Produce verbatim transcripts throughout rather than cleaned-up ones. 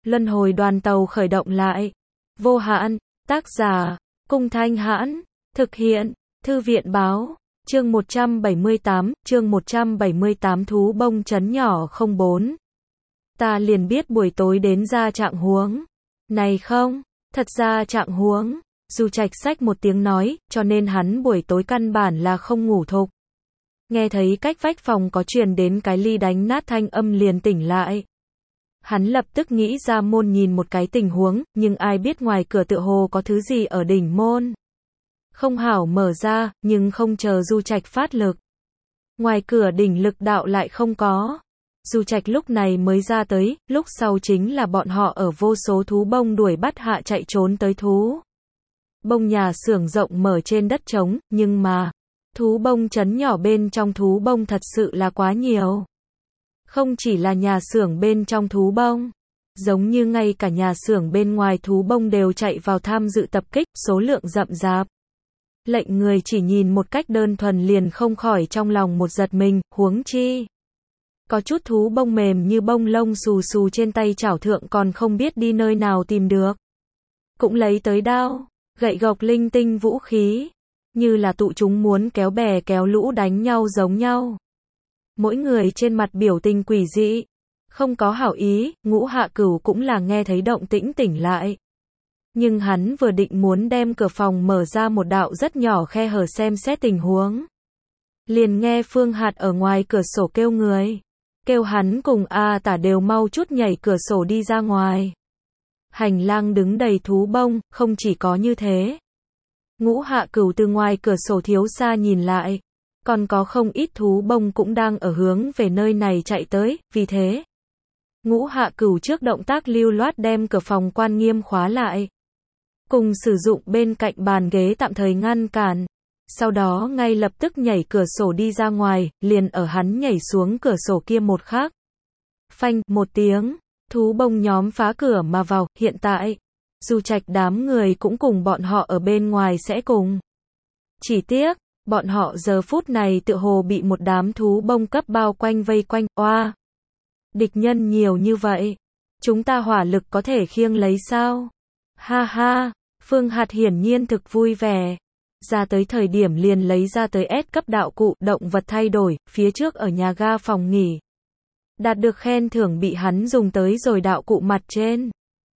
Luân hồi đoàn tàu khởi động lại. Vô hạn, tác giả, Cung Thanh Hãn, thực hiện, Thư viện báo, chương một trăm bảy mươi tám, chương một trăm bảy mươi tám thú bông trấn nhỏ không bốn. Ta liền biết buổi tối đến ra trạng huống. Này không, thật ra trạng huống, Du Trạch xách một tiếng nói, cho nên hắn buổi tối căn bản là không ngủ thục. Nghe thấy cách vách phòng có truyền đến cái ly đánh nát thanh âm liền tỉnh lại. Hắn lập tức nghĩ ra môn nhìn một cái tình huống, nhưng ai biết ngoài cửa tựa hồ có thứ gì ở đỉnh môn. Không hảo mở ra, nhưng không chờ Du Trạch phát lực. Ngoài cửa đỉnh lực đạo lại không có. Du Trạch lúc này mới ra tới, lúc sau chính là bọn họ ở vô số thú bông đuổi bắt hạ chạy trốn tới thú bông nhà xưởng rộng mở trên đất trống, nhưng mà thú bông trấn nhỏ bên trong thú bông thật sự là quá nhiều. Không chỉ là nhà xưởng bên trong thú bông, giống như ngay cả nhà xưởng bên ngoài thú bông đều chạy vào tham dự tập kích, số lượng rậm rạp. Lệnh người chỉ nhìn một cách đơn thuần liền không khỏi trong lòng một giật mình, huống chi. Có chút thú bông mềm như bông lông xù xù trên tay chảo thượng còn không biết đi nơi nào tìm được. Cũng lấy tới đao, gậy gộc linh tinh vũ khí, như là tụ chúng muốn kéo bè kéo lũ đánh nhau giống nhau. Mỗi người trên mặt biểu tình quỷ dị, không có hảo ý, Ngũ Hạ Cửu cũng là nghe thấy động tĩnh tỉnh lại. Nhưng hắn vừa định muốn đem cửa phòng mở ra một đạo rất nhỏ khe hở xem xét tình huống. Liền nghe Phương Hạt ở ngoài cửa sổ kêu người. Kêu hắn cùng A Tả đều mau chút nhảy cửa sổ đi ra ngoài. Hành lang đứng đầy thú bông, không chỉ có như thế. Ngũ Hạ Cửu từ ngoài cửa sổ thiếu xa nhìn lại. Còn có không ít thú bông cũng đang ở hướng về nơi này chạy tới, vì thế. Ngũ Hạ Cửu trước động tác lưu loát đem cửa phòng quan nghiêm khóa lại. Cùng sử dụng bên cạnh bàn ghế tạm thời ngăn cản. Sau đó ngay lập tức nhảy cửa sổ đi ra ngoài, liền ở hắn nhảy xuống cửa sổ kia một khắc. Phanh, một tiếng, thú bông nhóm phá cửa mà vào, hiện tại. Du Trạch đám người cũng cùng bọn họ ở bên ngoài sẽ cùng. Chỉ tiếc, bọn họ giờ phút này tựa hồ bị một đám thú bông cấp bao quanh vây quanh, oa. Địch nhân nhiều như vậy. Chúng ta hỏa lực có thể khiêng lấy sao? Ha ha, Phương Hạt hiển nhiên thực vui vẻ. Ra tới thời điểm liền lấy ra tới S cấp đạo cụ, động vật thay đổi, phía trước ở nhà ga phòng nghỉ. Đạt được khen thưởng bị hắn dùng tới rồi đạo cụ mặt trên.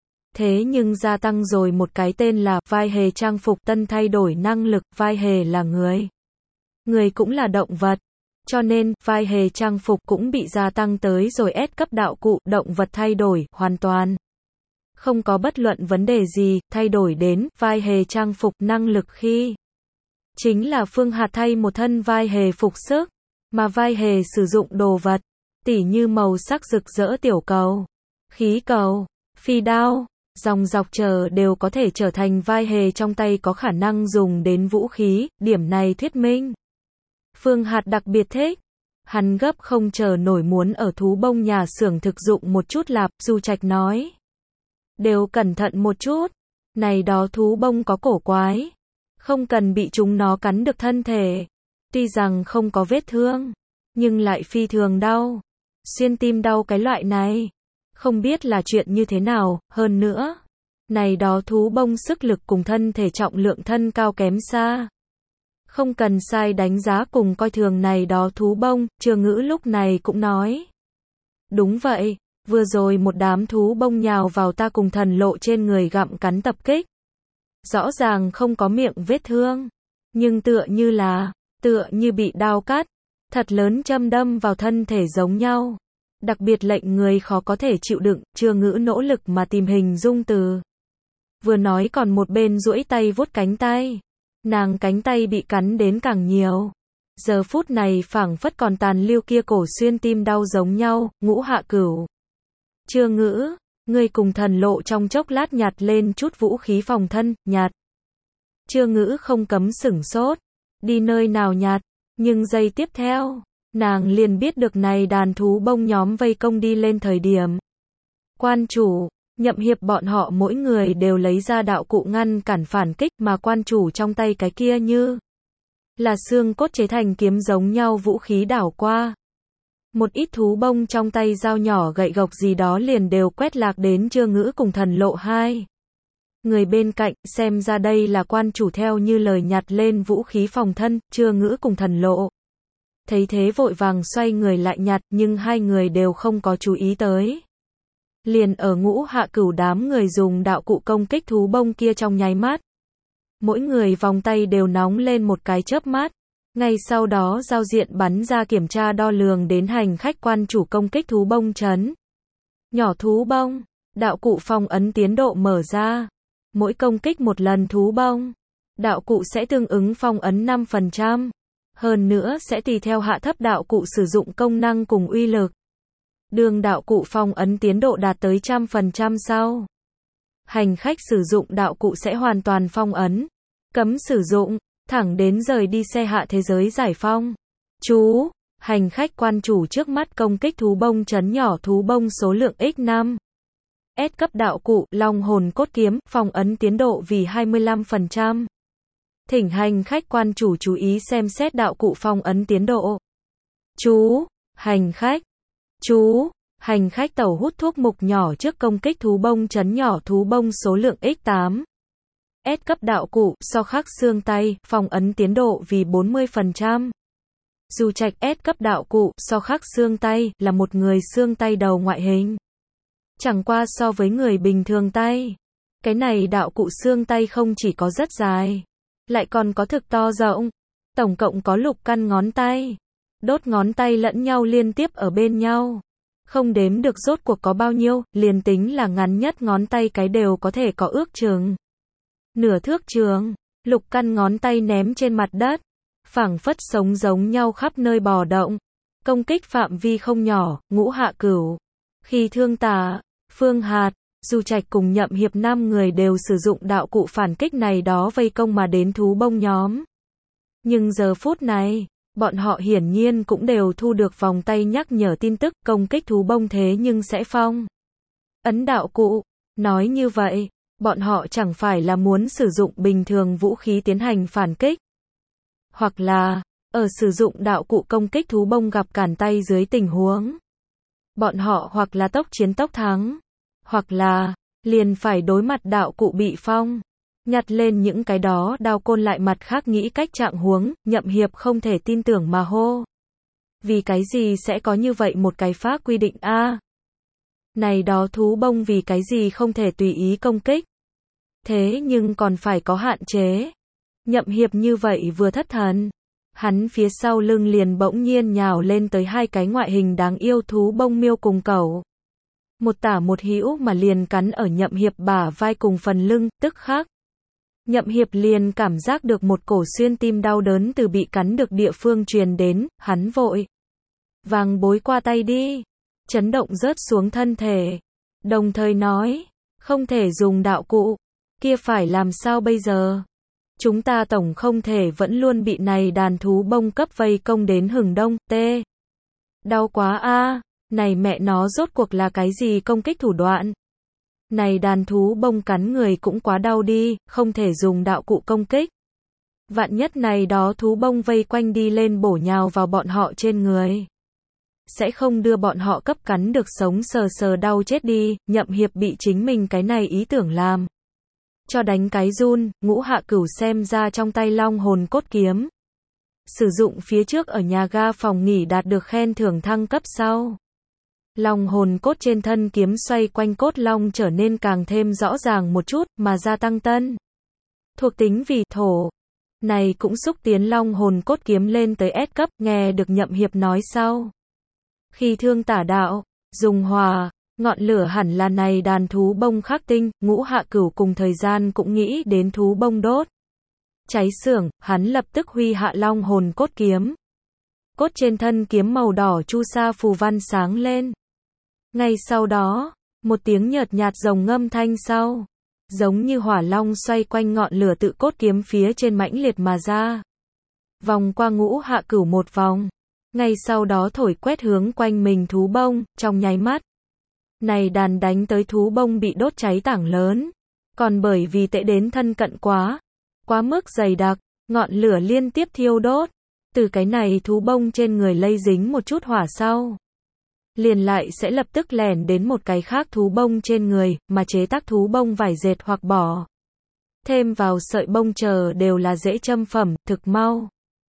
Thế nhưng gia tăng rồi một cái tên là vai hề trang phục tân thay đổi năng lực, vai hề là người. Người cũng là động vật. Cho nên, vai hề trang phục cũng bị gia tăng tới rồi S cấp đạo cụ, động vật thay đổi, hoàn toàn. Không có bất luận vấn đề gì, thay đổi đến, vai hề trang phục năng lực khi. Chính là Phương Hạt thay một thân vai hề phục sức, mà vai hề sử dụng đồ vật, tỉ như màu sắc rực rỡ tiểu cầu, khí cầu, phi đao, dòng dọc chờ đều có thể trở thành vai hề trong tay có khả năng dùng đến vũ khí, điểm này thuyết minh. Phương Hạt đặc biệt thích. Hắn gấp không chờ nổi muốn ở thú bông nhà xưởng thực dụng một chút lạp, Du Trạch nói. Đều cẩn thận một chút. Này đó thú bông có cổ quái. Không cần bị chúng nó cắn được thân thể. Tuy rằng không có vết thương, nhưng lại phi thường đau. Xuyên tim đau cái loại này. Không biết là chuyện như thế nào, hơn nữa. Này đó thú bông sức lực cùng thân thể trọng lượng thân cao kém xa. Không cần sai đánh giá cùng coi thường này đó thú bông, Trưa Ngữ lúc này cũng nói. Đúng vậy, vừa rồi một đám thú bông nhào vào ta cùng thần lộ trên người gặm cắn tập kích. Rõ ràng không có miệng vết thương, nhưng tựa như là, tựa như bị đao cắt, thật lớn châm đâm vào thân thể giống nhau. Đặc biệt lệnh người khó có thể chịu đựng, Trưa Ngữ nỗ lực mà tìm hình dung từ. Vừa nói còn một bên duỗi tay vuốt cánh tay. Nàng cánh tay bị cắn đến càng nhiều. Giờ phút này phảng phất còn tàn lưu kia cổ xuyên tim đau giống nhau, Ngũ Hạ Cửu. Trưa Ngữ, ngươi cùng thần lộ trong chốc lát nhặt lên chút vũ khí phòng thân, nhặt. Trưa Ngữ không cấm sửng sốt. Đi nơi nào nhặt, nhưng giây tiếp theo, nàng liền biết được này đàn thú bông nhóm vây công đi lên thời điểm. Quan chủ. Nhậm Hiệp bọn họ mỗi người đều lấy ra đạo cụ ngăn cản phản kích mà quan chủ trong tay cái kia như là xương cốt chế thành kiếm giống nhau vũ khí đảo qua. Một ít thú bông trong tay dao nhỏ gậy gộc gì đó liền đều quét lạc đến Trưa Ngữ cùng Thần Lộ hai. Người bên cạnh, xem ra đây là quan chủ theo như lời nhặt lên vũ khí phòng thân, Trưa Ngữ cùng Thần Lộ. Thấy thế vội vàng xoay người lại nhặt, nhưng hai người đều không có chú ý tới. Liền ở Ngũ Hạ Cửu đám người dùng đạo cụ công kích thú bông kia trong nháy mắt. Mỗi người vòng tay đều nóng lên một cái chớp mắt. Ngay sau đó giao diện bắn ra kiểm tra đo lường đến hành khách quan chủ công kích thú bông chấn. Nhỏ thú bông, đạo cụ phong ấn tiến độ mở ra. Mỗi công kích một lần thú bông, đạo cụ sẽ tương ứng phong ấn năm phần trăm. Hơn nữa sẽ tùy theo hạ thấp đạo cụ sử dụng công năng cùng uy lực. Đường đạo cụ phong ấn tiến độ đạt tới trăm phần trăm sau. Hành khách sử dụng đạo cụ sẽ hoàn toàn phong ấn. Cấm sử dụng, thẳng đến rời đi xe hạ thế giới giải phong. Chú, hành khách quan chủ trước mắt công kích thú bông chấn nhỏ thú bông số lượng nhân năm. S cấp đạo cụ, long hồn cốt kiếm, phong ấn tiến độ vì hai mươi lăm phần trăm. Thỉnh hành khách quan chủ chú ý xem xét đạo cụ phong ấn tiến độ. Chú, hành khách. Chú, hành khách tẩu hút thuốc mục nhỏ trước công kích thú bông chấn nhỏ thú bông số lượng nhân tám. S cấp đạo cụ, so khắc xương tay, phong ấn tiến độ vì bốn mươi phần trăm. Dù trạch S cấp đạo cụ, so khắc xương tay, là một người xương tay đầu ngoại hình. Chẳng qua so với người bình thường tay. Cái này đạo cụ xương tay không chỉ có rất dài, lại còn có thực to rộng. Tổng cộng có lục căn ngón tay. Đốt ngón tay lẫn nhau liên tiếp ở bên nhau. Không đếm được rốt cuộc có bao nhiêu, liền tính là ngắn nhất ngón tay cái đều có thể có ước chừng nửa thước trường. Lục căn ngón tay ném trên mặt đất, phảng phất sống giống nhau khắp nơi bò động. Công kích phạm vi không nhỏ, Ngũ Hạ Cửu, Khi Thương Tà, Phương Hạt, Du Trạch cùng Nhậm Hiệp năm người đều sử dụng đạo cụ phản kích này đó vây công mà đến thú bông nhóm. Nhưng giờ phút này, bọn họ hiển nhiên cũng đều thu được vòng tay nhắc nhở tin tức công kích thú bông thế nhưng sẽ phong ấn đạo cụ. Nói như vậy, bọn họ chẳng phải là muốn sử dụng bình thường vũ khí tiến hành phản kích. Hoặc là, ở sử dụng đạo cụ công kích thú bông gặp cản tay dưới tình huống. Bọn họ hoặc là tốc chiến tốc thắng. Hoặc là, liền phải đối mặt đạo cụ bị phong. Nhặt lên những cái đó đao côn lại mặt khác nghĩ cách trạng huống, Nhậm Hiệp không thể tin tưởng mà hô. Vì cái gì sẽ có như vậy một cái phá quy định a? À, này đó thú bông vì cái gì không thể tùy ý công kích? Thế nhưng còn phải có hạn chế. Nhậm Hiệp như vậy vừa thất thần, hắn phía sau lưng liền bỗng nhiên nhào lên tới hai cái ngoại hình đáng yêu thú bông miêu cùng cẩu. Một tả một hữu mà liền cắn ở Nhậm Hiệp bả vai cùng phần lưng, tức khắc. Nhậm Hiệp liền cảm giác được một cổ xuyên tim đau đớn từ bị cắn được địa phương truyền đến, hắn vội vàng bối qua tay đi, chấn động rớt xuống thân thể, đồng thời nói, không thể dùng đạo cụ, kia phải làm sao bây giờ? Chúng ta tổng không thể vẫn luôn bị này đàn thú bông cấp vây công đến hừng đông, tê. Đau quá a, này mẹ nó rốt cuộc là cái gì công kích thủ đoạn? Này đàn thú bông cắn người cũng quá đau đi, không thể dùng đạo cụ công kích. Vạn nhất này đó thú bông vây quanh đi lên bổ nhào vào bọn họ trên người. Sẽ không đưa bọn họ cấp cắn được sống sờ sờ đau chết đi, Nhậm Hiệp bị chính mình cái này ý tưởng làm cho đánh cái run. Ngũ Hạ Cửu xem ra trong tay long hồn cốt kiếm. Sử dụng phía trước ở nhà ga phòng nghỉ đạt được khen thưởng thăng cấp sau. Long hồn cốt trên thân kiếm xoay quanh cốt long trở nên càng thêm rõ ràng một chút, mà gia tăng tân thuộc tính vì thổ. Này cũng xúc tiến long hồn cốt kiếm lên tới S cấp, nghe được Nhậm Hiệp nói sau. Khi Thương Tả đạo, dùng hòa, ngọn lửa hẳn là này đàn thú bông khắc tinh, Ngũ Hạ Cửu cùng thời gian cũng nghĩ đến thú bông đốt cháy xưởng, hắn lập tức huy hạ long hồn cốt kiếm. Cốt trên thân kiếm màu đỏ chu sa phù văn sáng lên. Ngay sau đó, một tiếng nhợt nhạt rồng ngâm thanh sau, giống như hỏa long xoay quanh ngọn lửa tự cốt kiếm phía trên mãnh liệt mà ra. Vòng qua Ngũ Hạ Cửu một vòng, ngay sau đó thổi quét hướng quanh mình thú bông, trong nháy mắt. Này đàn đánh tới thú bông bị đốt cháy tảng lớn, còn bởi vì tệ đến thân cận quá, quá mức dày đặc, ngọn lửa liên tiếp thiêu đốt. Từ cái này thú bông trên người lây dính một chút hỏa sau, liền lại sẽ lập tức lẻn đến một cái khác thú bông trên người, mà chế tác thú bông vải dệt hoặc bỏ thêm vào sợi bông chờ đều là dễ châm phẩm, thực mau.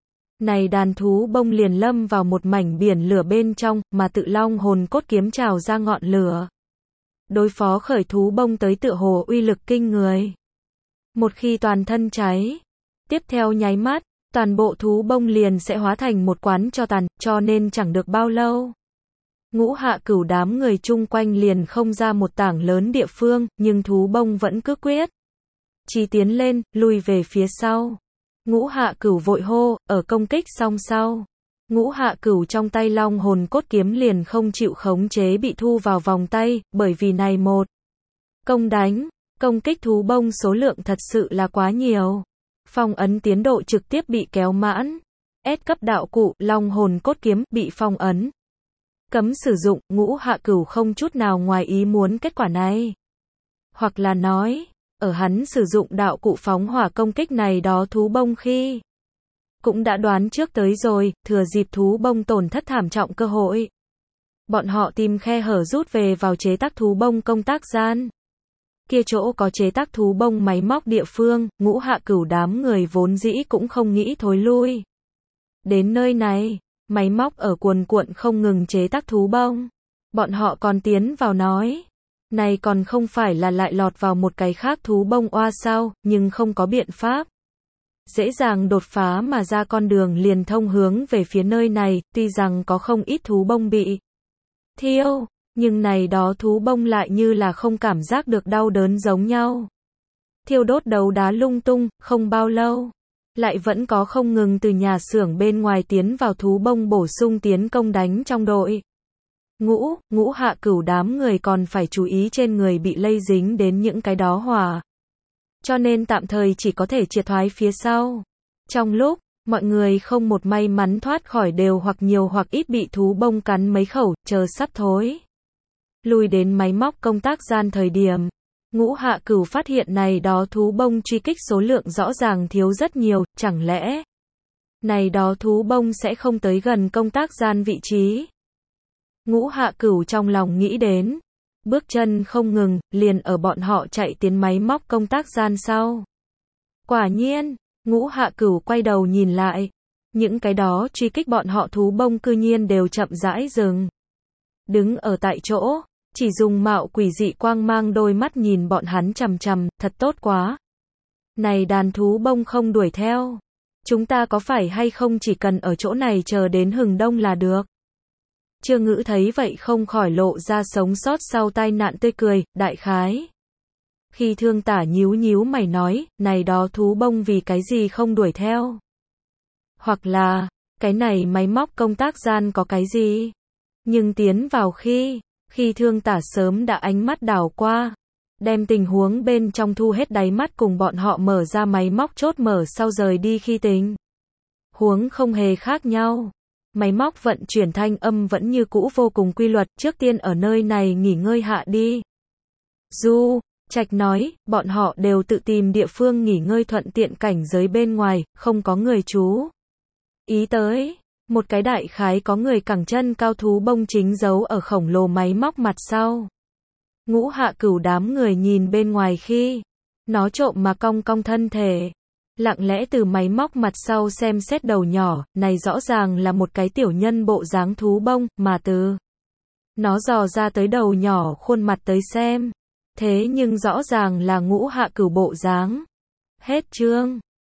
Này đàn thú bông liền lâm vào một mảnh biển lửa bên trong, mà tự long hồn cốt kiếm trào ra ngọn lửa. Đối phó khởi thú bông tới tựa hồ uy lực kinh người. Một khi toàn thân cháy, tiếp theo nháy mắt, toàn bộ thú bông liền sẽ hóa thành một quán tro tàn, cho nên chẳng được bao lâu. Ngũ Hạ Cửu đám người chung quanh liền không ra một tảng lớn địa phương, nhưng thú bông vẫn cứ quyết chí tiến lên, lùi về phía sau. Ngũ Hạ Cửu vội hô, ở công kích xong sau, Ngũ Hạ Cửu trong tay long hồn cốt kiếm liền không chịu khống chế bị thu vào vòng tay, bởi vì này một công đánh, công kích thú bông số lượng thật sự là quá nhiều. Phong ấn tiến độ trực tiếp bị kéo mãn. S cấp đạo cụ, long hồn cốt kiếm, bị phong ấn. Cấm sử dụng, Ngũ Hạ Cửu không chút nào ngoài ý muốn kết quả này. Hoặc là nói, ở hắn sử dụng đạo cụ phóng hỏa công kích này đó thú bông khi cũng đã đoán trước tới rồi, thừa dịp thú bông tổn thất thảm trọng cơ hội. Bọn họ tìm khe hở rút về vào chế tác thú bông công tác gian. Kia chỗ có chế tác thú bông máy móc địa phương, Ngũ Hạ Cửu đám người vốn dĩ cũng không nghĩ thối lui. Đến nơi này, máy móc ở cuồn cuộn không ngừng chế tác thú bông. Bọn họ còn tiến vào nói, này còn không phải là lại lọt vào một cái khác thú bông oa sao, nhưng không có biện pháp. Dễ dàng đột phá mà ra con đường liền thông hướng về phía nơi này, tuy rằng có không ít thú bông bị thiêu, nhưng này đó thú bông lại như là không cảm giác được đau đớn giống nhau. Thiêu đốt đấu đá lung tung, không bao lâu, lại vẫn có không ngừng từ nhà xưởng bên ngoài tiến vào thú bông bổ sung tiến công đánh trong đội. Ngũ, Ngũ Hạ Cửu đám người còn phải chú ý trên người bị lây dính đến những cái đó hỏa. Cho nên tạm thời chỉ có thể triệt thoái phía sau. Trong lúc, mọi người không một may mắn thoát khỏi đều hoặc nhiều hoặc ít bị thú bông cắn mấy khẩu, chờ sắp thối lùi đến máy móc công tác gian thời điểm. Ngũ Hạ Cửu phát hiện này đó thú bông truy kích số lượng rõ ràng thiếu rất nhiều, chẳng lẽ này đó thú bông sẽ không tới gần công tác gian vị trí. Ngũ Hạ Cửu trong lòng nghĩ đến, bước chân không ngừng, liền ở bọn họ chạy tiến máy móc công tác gian sau. Quả nhiên, Ngũ Hạ Cửu quay đầu nhìn lại, những cái đó truy kích bọn họ thú bông cư nhiên đều chậm rãi dừng. Đứng ở tại chỗ, chỉ dùng mạo quỷ dị quang mang đôi mắt nhìn bọn hắn chằm chằm, thật tốt quá. Này đàn thú bông không đuổi theo. Chúng ta có phải hay không chỉ cần ở chỗ này chờ đến hừng đông là được. Trương Ngữ thấy vậy không khỏi lộ ra sống sót sau tai nạn tươi cười, đại khái. Khi Thương Tả nhíu nhíu mày nói, này đó thú bông vì cái gì không đuổi theo. Hoặc là, cái này máy móc công tác gian có cái gì. Nhưng tiến vào khi, khi Thương Tả sớm đã ánh mắt đảo qua, đem tình huống bên trong thu hết đáy mắt cùng bọn họ mở ra máy móc chốt mở sau rời đi khi tình huống không hề khác nhau. Máy móc vận chuyển thanh âm vẫn như cũ vô cùng quy luật, trước tiên ở nơi này nghỉ ngơi hạ đi. Du Trạch nói, bọn họ đều tự tìm địa phương nghỉ ngơi thuận tiện cảnh giới bên ngoài, không có người chú ý tới. Một cái đại khái có người cẳng chân cao thú bông chính giấu ở khổng lồ máy móc mặt sau. Ngũ Hạ Cửu đám người nhìn bên ngoài khi nó trộm mà cong cong thân thể, lặng lẽ từ máy móc mặt sau xem xét đầu nhỏ, này rõ ràng là một cái tiểu nhân bộ dáng thú bông, mà từ nó dò ra tới đầu nhỏ khuôn mặt tới xem, thế nhưng rõ ràng là Ngũ Hạ Cửu bộ dáng. Hết chương.